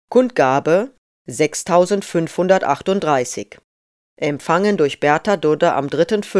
Kundgabe 6538. Empfangen durch Bertha Dudde am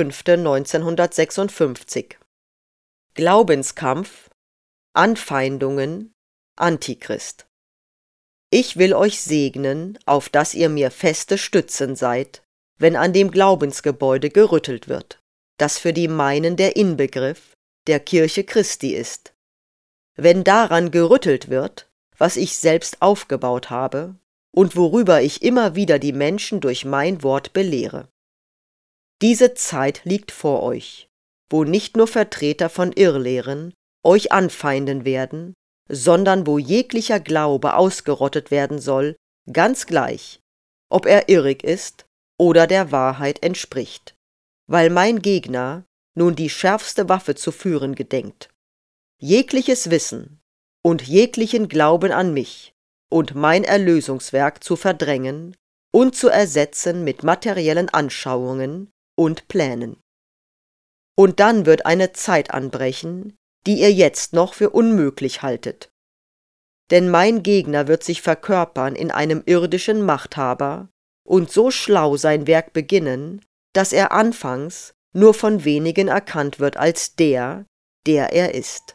3.5.1956. Glaubenskampf, Anfeindungen, Antichrist. Ich will euch segnen, auf dass ihr mir feste Stützen seid, wenn an dem Glaubensgebäude gerüttelt wird, das für die meinen der Inbegriff der Kirche Christi ist. Wenn daran gerüttelt wird, was ich selbst aufgebaut habe und worüber ich immer wieder die Menschen durch mein Wort belehre. Diese Zeit liegt vor euch, wo nicht nur Vertreter von Irrlehren euch anfeinden werden, sondern wo jeglicher Glaube ausgerottet werden soll, ganz gleich, ob er irrig ist oder der Wahrheit entspricht, weil mein Gegner nun die schärfste Waffe zu führen gedenkt. Jegliches Wissen und jeglichen Glauben an mich und mein Erlösungswerk zu verdrängen und zu ersetzen mit materiellen Anschauungen und Plänen. Und dann wird eine Zeit anbrechen, die ihr jetzt noch für unmöglich haltet. Denn mein Gegner wird sich verkörpern in einem irdischen Machthaber und so schlau sein Werk beginnen, dass er anfangs nur von wenigen erkannt wird als der er ist.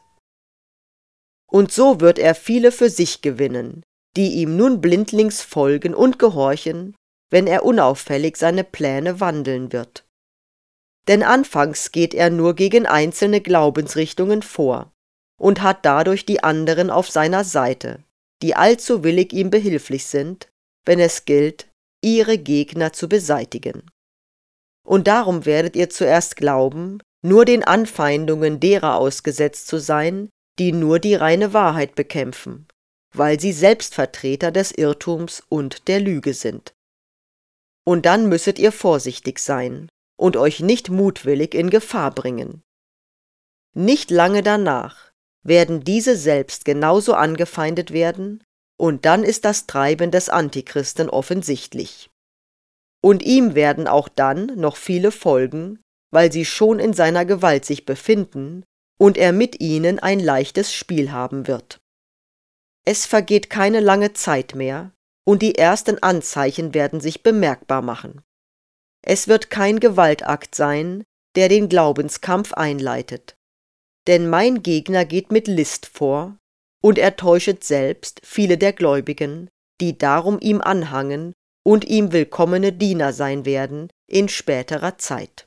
Und so wird er viele für sich gewinnen, die ihm nun blindlings folgen und gehorchen, wenn er unauffällig seine Pläne wandeln wird. Denn anfangs geht er nur gegen einzelne Glaubensrichtungen vor und hat dadurch die anderen auf seiner Seite, die allzu willig ihm behilflich sind, wenn es gilt, ihre Gegner zu beseitigen. Und darum werdet ihr zuerst glauben, nur den Anfeindungen derer ausgesetzt zu sein, die nur die reine Wahrheit bekämpfen, weil sie selbst Vertreter des Irrtums und der Lüge sind. Und dann müsset ihr vorsichtig sein und euch nicht mutwillig in Gefahr bringen. Nicht lange danach werden diese selbst genauso angefeindet werden, und dann ist das Treiben des Antichristen offensichtlich. Und ihm werden auch dann noch viele folgen, weil sie schon in seiner Gewalt sich befinden und er mit ihnen ein leichtes Spiel haben wird. Es vergeht keine lange Zeit mehr, und die ersten Anzeichen werden sich bemerkbar machen. Es wird kein Gewaltakt sein, der den Glaubenskampf einleitet. Denn mein Gegner geht mit List vor, und er täuschet selbst viele der Gläubigen, die darum ihm anhangen und ihm willkommene Diener sein werden in späterer Zeit.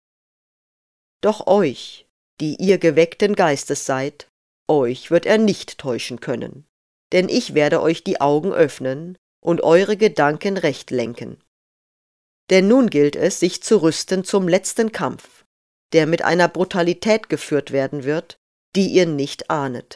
Doch euch, die ihr geweckten Geistes seid, euch wird er nicht täuschen können, denn ich werde euch die Augen öffnen und eure Gedanken recht lenken. Denn nun gilt es, sich zu rüsten zum letzten Kampf, der mit einer Brutalität geführt werden wird, die ihr nicht ahnet.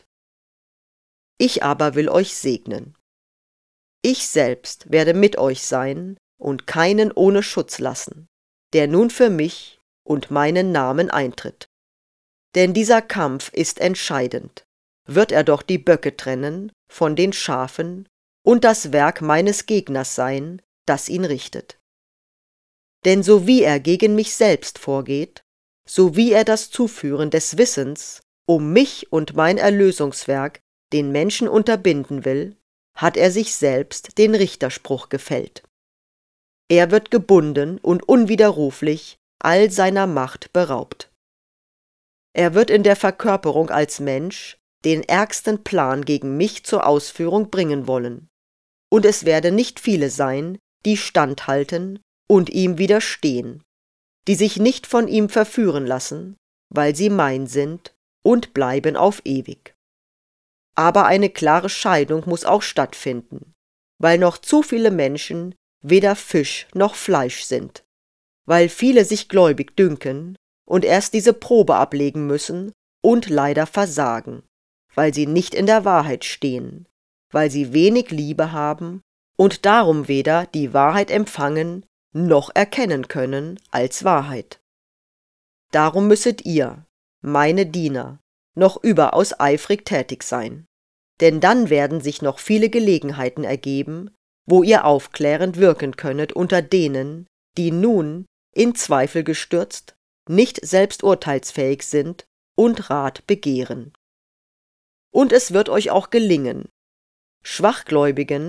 Ich aber will euch segnen. Ich selbst werde mit euch sein und keinen ohne Schutz lassen, der nun für mich und meinen Namen eintritt. Denn dieser Kampf ist entscheidend. Wird er doch die Böcke trennen von den Schafen und das Werk meines Gegners sein, das ihn richtet. Denn so wie er gegen mich selbst vorgeht, so wie er das Zuführen des Wissens um mich und mein Erlösungswerk den Menschen unterbinden will, hat er sich selbst den Richterspruch gefällt. Er wird gebunden und unwiderruflich all seiner Macht beraubt. Er wird in der Verkörperung als Mensch den ärgsten Plan gegen mich zur Ausführung bringen wollen, und es werden nicht viele sein, die standhalten und ihm widerstehen, die sich nicht von ihm verführen lassen, weil sie mein sind und bleiben auf ewig. Aber eine klare Scheidung muss auch stattfinden, weil noch zu viele Menschen weder Fisch noch Fleisch sind, weil viele sich gläubig dünken und erst diese Probe ablegen müssen und leider versagen, weil sie nicht in der Wahrheit stehen, weil sie wenig Liebe haben und darum weder die Wahrheit empfangen noch erkennen können als Wahrheit. Darum müsset ihr, meine Diener, noch überaus eifrig tätig sein, denn dann werden sich noch viele Gelegenheiten ergeben, wo ihr aufklärend wirken könnet unter denen, die nun, in Zweifel gestürzt, nicht selbst urteilsfähig sind und Rat begehren. Und es wird euch auch gelingen, Schwachgläubigen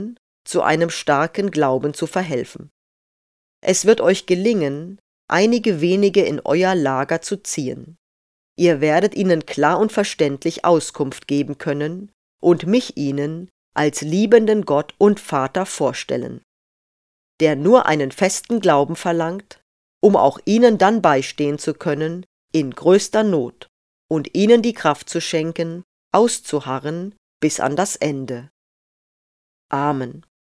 zu einem starken Glauben zu verhelfen. Es wird euch gelingen, einige wenige in euer Lager zu ziehen. Ihr werdet ihnen klar und verständlich Auskunft geben können und mich ihnen als liebenden Gott und Vater vorstellen, der nur einen festen Glauben verlangt, um auch ihnen dann beistehen zu können in größter Not und ihnen die Kraft zu schenken, auszuharren bis an das Ende. Amen.